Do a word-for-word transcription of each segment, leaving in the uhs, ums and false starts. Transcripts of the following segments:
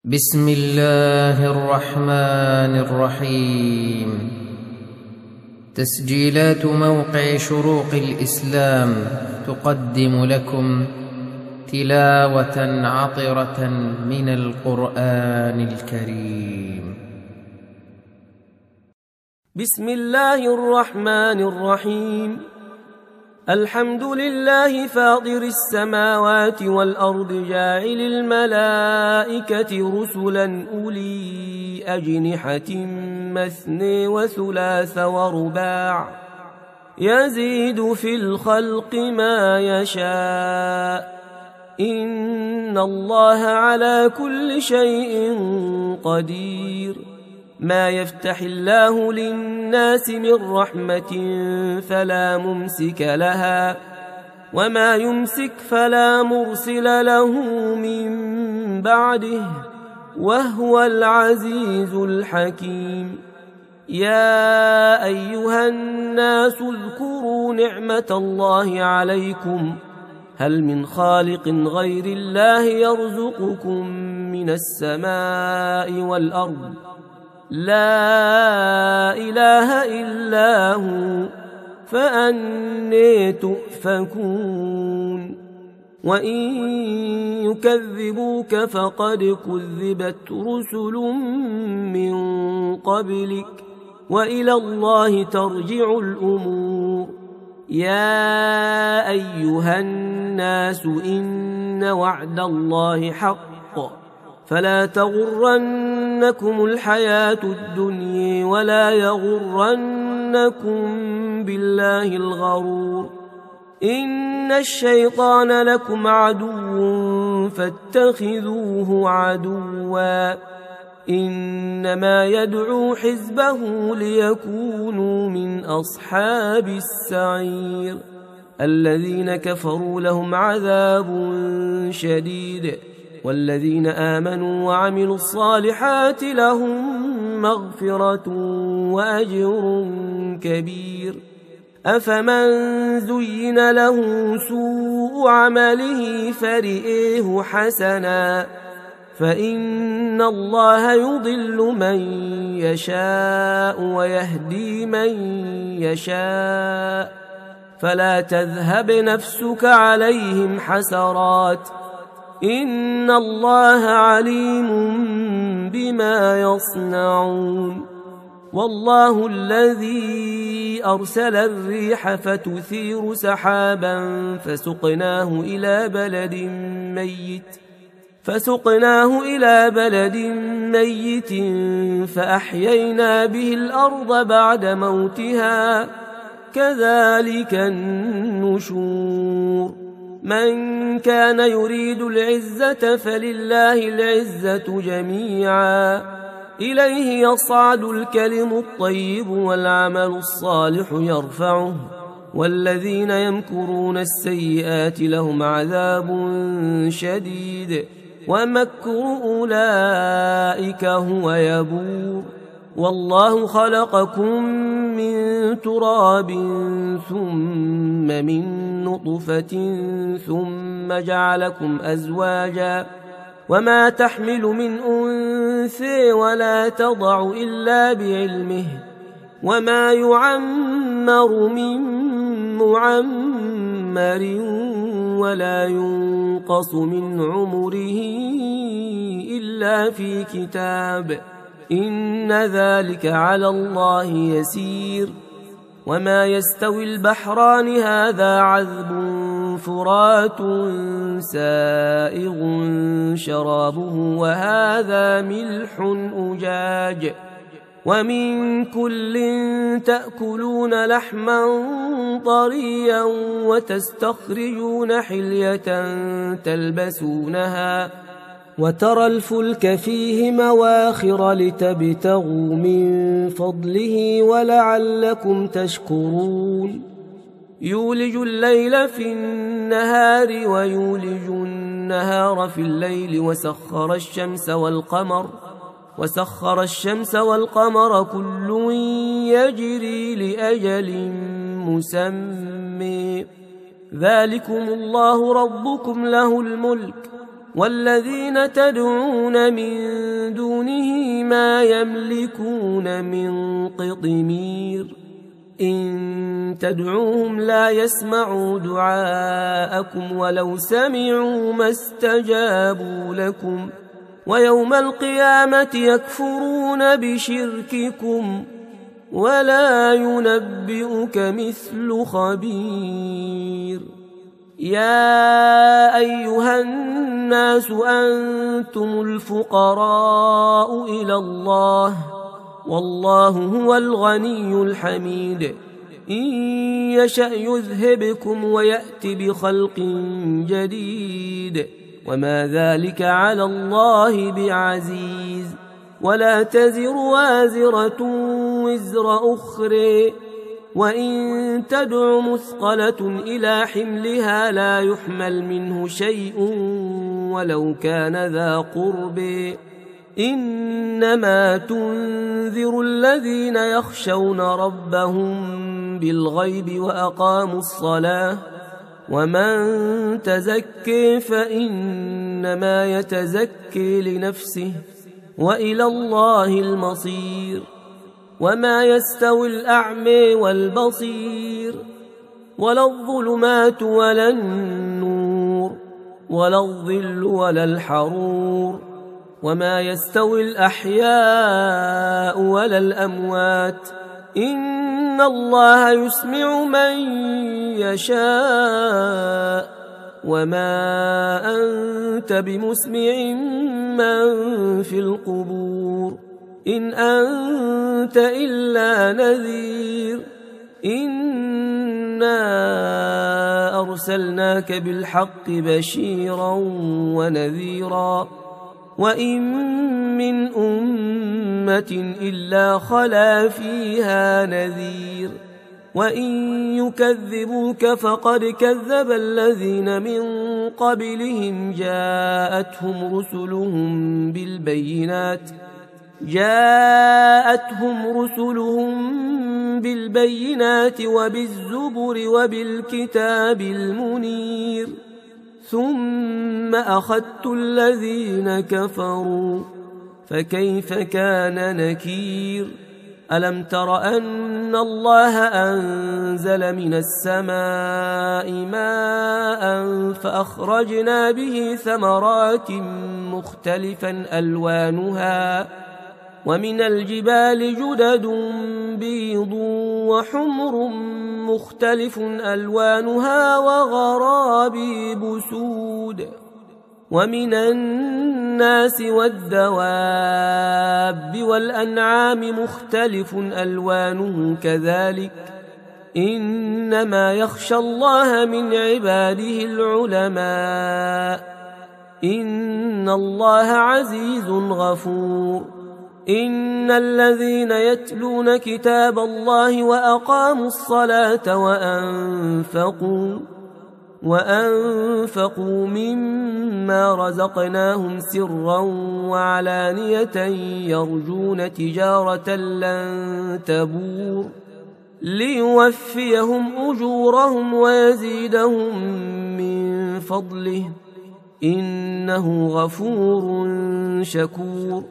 بسم الله الرحمن الرحيم. تسجيلات موقع شروق الإسلام تقدم لكم تلاوة عطرة من القرآن الكريم. بسم الله الرحمن الرحيم. الحمد لله فاطر السماوات والأرض جاعل الملائكة رسلا أولي أجنحة مثني وثلاث ورباع يزيد في الخلق ما يشاء إن الله على كل شيء قدير. ما يفتح الله للناس من رحمة فلا ممسك لها وما يمسك فلا مرسل له من بعده وهو العزيز الحكيم. يا أيها الناس اذكروا نعمة الله عليكم هل من خالق غير الله يرزقكم من السماء والأرض لا إله إلا هو فأني تؤفكون. وإن يكذبوك فقد كذبت رسل من قبلك وإلى الله ترجع الأمور. يا أيها الناس إن وعد الله حق فلا تغرنكم الحياة الدنيا ولا يغرنكم بالله الغرور. إن الشيطان لكم عدو فاتخذوه عدوا إنما يدعو حزبه ليكونوا من أصحاب السعير. الذين كفروا لهم عذاب شديد والذين آمنوا وعملوا الصالحات لهم مغفرة وأجر كبير. أفمن زين له سوء عمله فرئيه حسنا فإن الله يضل من يشاء ويهدي من يشاء فلا تذهب نفسك عليهم حسرات إن الله عليم بما يصنعون. والله الذي أرسل الريح فتثير سحابا فسقناه إلى بلد ميت فسقناه إلى بلد ميت فأحيينا به الأرض بعد موتها كذلك النشور. من كان يريد العزة فلله العزة جميعا إليه يصعد الكلم الطيب والعمل الصالح يرفعه والذين يمكرون السيئات لهم عذاب شديد ومكر أولئك هو يبور. والله خلقكم من تراب ثم من نطفة ثم جعلكم أزواجا وما تحمل من أنثى ولا تضع إلا بعلمه وما يعمر من معمر ولا ينقص من عمره إلا في كتاب إن ذلك على الله يسير. وما يستوي البحران هذا عذب فرات سائغ شرابه وهذا ملح أجاج ومن كل تأكلون لحما طريا وتستخرجون حلية تلبسونها وترى الفلك فيه مواخر لتبتغوا من فضله ولعلكم تشكرون. يولج الليل في النهار ويولج النهار في الليل وسخر الشمس والقمر وسخر الشمس والقمر كل يجري لأجل مسمى ذلكم الله ربكم له الملك والذين تدعون من دونه ما يملكون من قطمير إن تدعوهم لا يسمعوا دعاءكم ولو سمعوا ما استجابوا لكم ويوم القيامة يكفرون بشرككم ولا ينبئك مثل خبير. يا أيها الناس أنتم الفقراء إلى الله والله هو الغني الحميد إن يشأ يذهبكم ويأت بخلق جديد وما ذلك على الله بعزيز. ولا تزر وازرة وزر أخرى وإن تدع مثقلة إلى حملها لا يحمل منه شيء ولو كان ذا قرب إنما تنذر الذين يخشون ربهم بالغيب وأقاموا الصلاة ومن تزكي فإنما يتزكي لنفسه وإلى الله المصير. وما يستوي الأعمى والبصير ولا الظلمات ولا النور ولا الظل ولا الحرور وما يستوي الأحياء ولا الأموات إن الله يسمع من يشاء وما أنت بمسمع من في القبور إن أنت إلا نذير إنا أرسلناك بالحق بشيرا ونذيرا وإن من أمة إلا خلا فيها نذير وإن يكذبوك فقد كذب الذين من قبلهم جاءتهم رسلهم بالبينات جاءتهم رسلهم بالبينات وبالزبر وبالكتاب المنير ثم أخذت الذين كفروا فكيف كان نكير. ألم تر أن الله أنزل من السماء ماء فأخرجنا به ثمرات مختلفا ألوانها ومن الجبال جدد بيض وحمر مختلف ألوانها وغرابيب سود ومن الناس والدواب والأنعام مختلف ألوانه كذلك إنما يخشى الله من عباده العلماء إن الله عزيز غفور. إن الذين يتلون كتاب الله وأقاموا الصلاة وأنفقوا وأنفقوا مما رزقناهم سرا وعلانية يرجون تجارة لن تبور ليوفيهم أجورهم ويزيدهم من فضله إنه غفور شكور.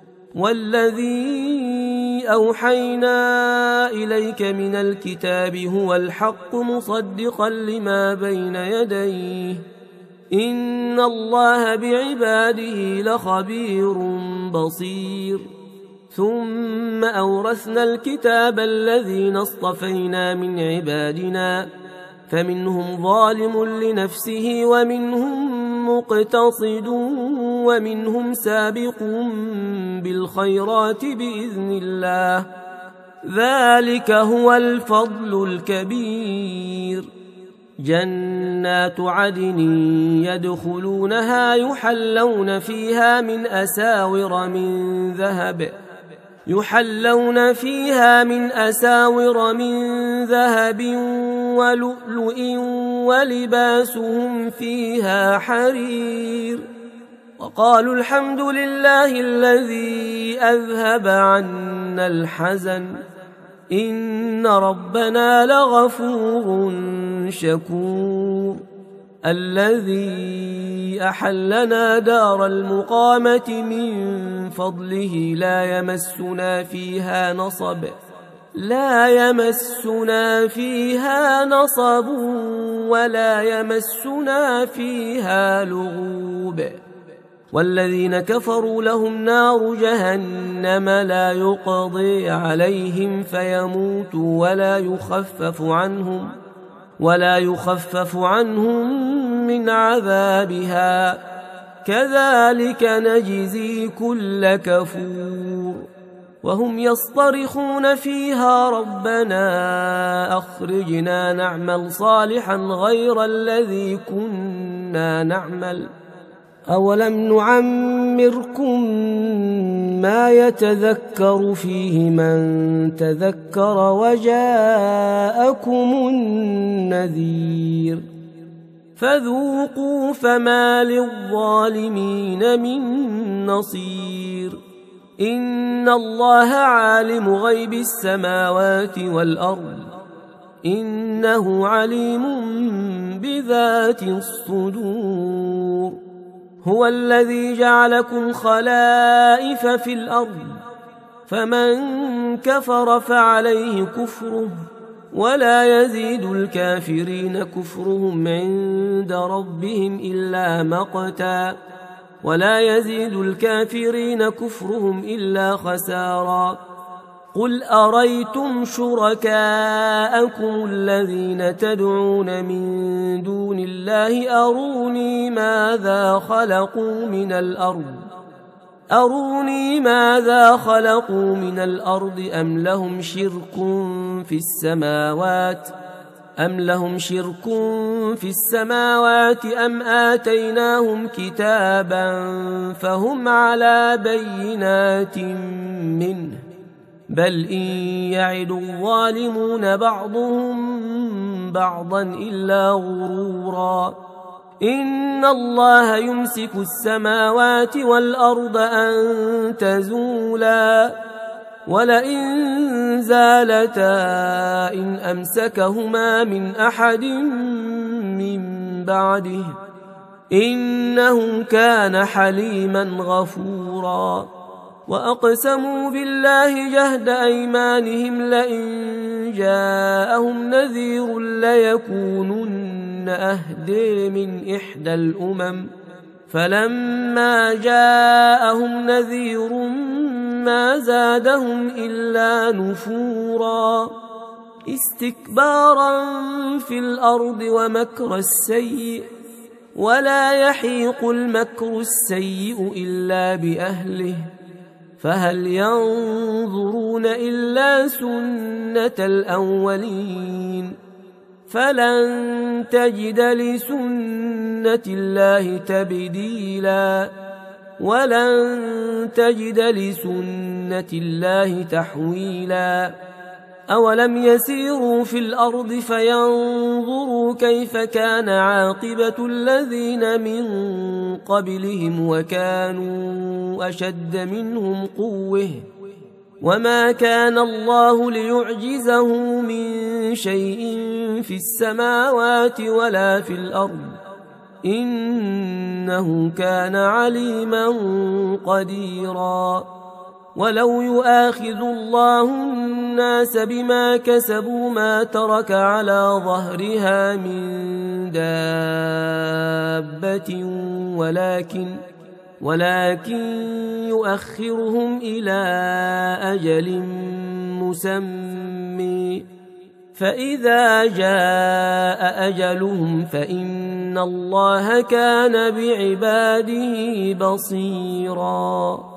والذي أوحينا إليك من الكتاب هو الحق مصدقا لما بين يديه إن الله بعباده لخبير بصير. ثم أورثنا الكتاب الذين اصطفينا من عبادنا فمنهم ظالم لنفسه ومنهم مقتصد ومنهم سابق بالخيرات بإذن الله ذلك هو الفضل الكبير. جنات عدن يدخلونها يحلون فيها من أساور من ذهب يحلون فيها من أساور من ذهب ولؤلؤ ولباسهم فيها حرير وقالوا الحمد لله الذي أذهب عنا الحزن إن ربنا لغفور شكور. الذي الذي أحلنا دار المقامة من فضله لا يمسنا فيها نصب لا يمسنا فيها نصب ولا يمسنا فيها لغوب والذين كفروا لهم نار جهنم لا يقضي عليهم فيموتوا ولا يخفف عنهم ولا يخفف عنهم من عذابها كذلك نجزي كل كفور وهم يصطرخون فيها ربنا أخرجنا نعمل صالحا غير الذي كنا نعمل أولم نعمركم ما يتذكر فيه من تذكر وجاءكم النذير فذوقوا فما للظالمين من نصير إن الله عالم غيب السماوات والأرض إنه عليم بذات الصدور هو الذي جعلكم خلائف في الأرض فمن كفر فعليه كفره ولا يزيد الكافرين كفرهم عند ربهم إلا مقتا ولا يزيد الكافرين كفرهم إلا خسارا قل أريتم شركاءكم الذين تدعون من دون الله أروني ماذا خلقوا من الأرض أروني ماذا خلقوا من الأرض أم لهم شرك في السماوات أم لهم شرك في السماوات أم آتيناهم كتابا فهم على بينات منه بل إن يعد الظالمون بعضهم بعضا إلا غرورا إن الله يمسك السماوات والأرض أن تزولا ولئن زالتا إن أمسكهما من أحد من بعده إنه كان حليما غفورا وأقسموا بالله جهد أيمانهم لئن جاءهم نذير ليكونن أهدي من إحدى الأمم فلما جاءهم نذير ما زادهم إلا نفورا استكبارا في الأرض ومكر السيء ولا يحيق المكر السيء إلا بأهله فهل ينظرون إلا سنة الأولين فلن تجد لسنة الله تبديلا ولن تجد لسنة الله تحويلا أولم يسيروا في الأرض فينظروا كيف كان عاقبة الذين من قبلهم وكانوا أشد منهم قوة وما كان الله ليعجزه من شيء في السماوات ولا في الأرض إنه كان عليما قديرا ولو يؤاخذ الله الناس بما كسبوا ما ترك على ظهرها من دابة ولكن ولكن يؤخرهم إلى أجل مسمى فإذا جاء أجلهم فإن الله كان بعباده بصيراً